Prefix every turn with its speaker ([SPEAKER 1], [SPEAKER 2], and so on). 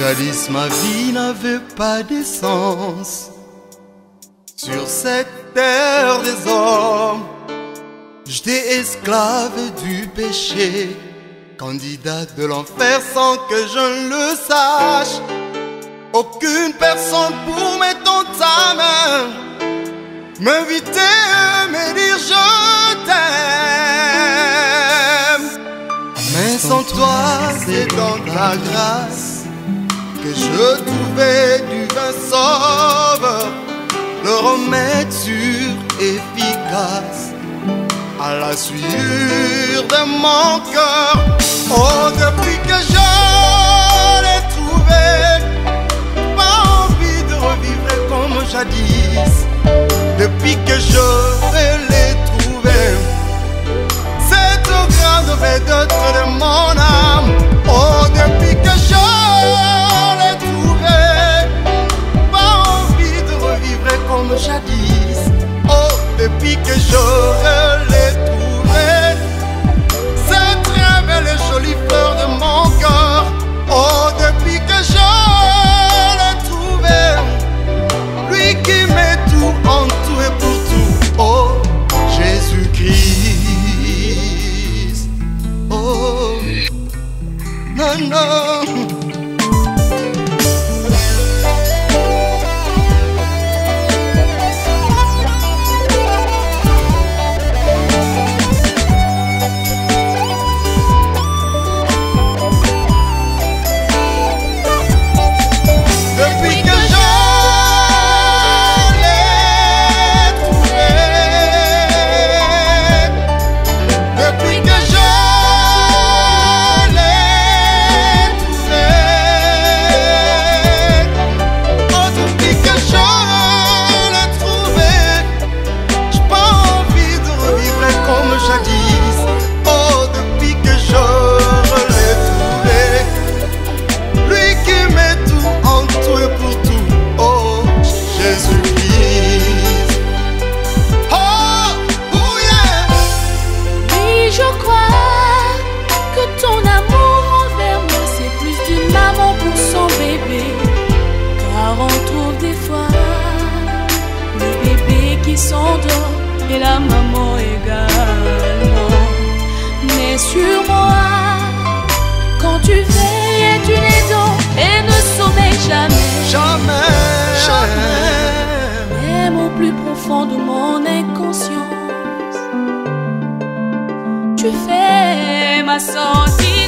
[SPEAKER 1] Jadis ma vie n'avait pas d'essence. Sur cette terre des hommes, j'étais esclave du péché, candidat de l'enfer sans que je ne le sache. Aucune personne pour m'étendre sa main, m'inviter, me dire je t'aime. Mais sans toi, c'est dans ta grâce que je trouvais du vin sauveur, le remède sûr, efficace à la sueur de mon cœur. Oh, depuis que je l'ai trouvé, pas envie de revivre comme jadis. Depuis que je l'ai trouvé, cette grande vedette de mon âme. Oh, depuis que je l'ai trouvé, pas envie de revivre comme jadis. Oh, depuis que je l'ai trouvé, cette très belle et jolie fleur de mon cœur. Oh, depuis que je l'ai trouvé, lui qui met tout en tout et pour tout. Oh, Jésus-Christ. Oh, non, non.
[SPEAKER 2] Et la maman également. Mais sur moi, quand tu veilles et tu n'es donc et ne sommeilles jamais,
[SPEAKER 1] Jamais,
[SPEAKER 2] jamais. Même au plus profond de mon inconscience, tu fais ma sortie.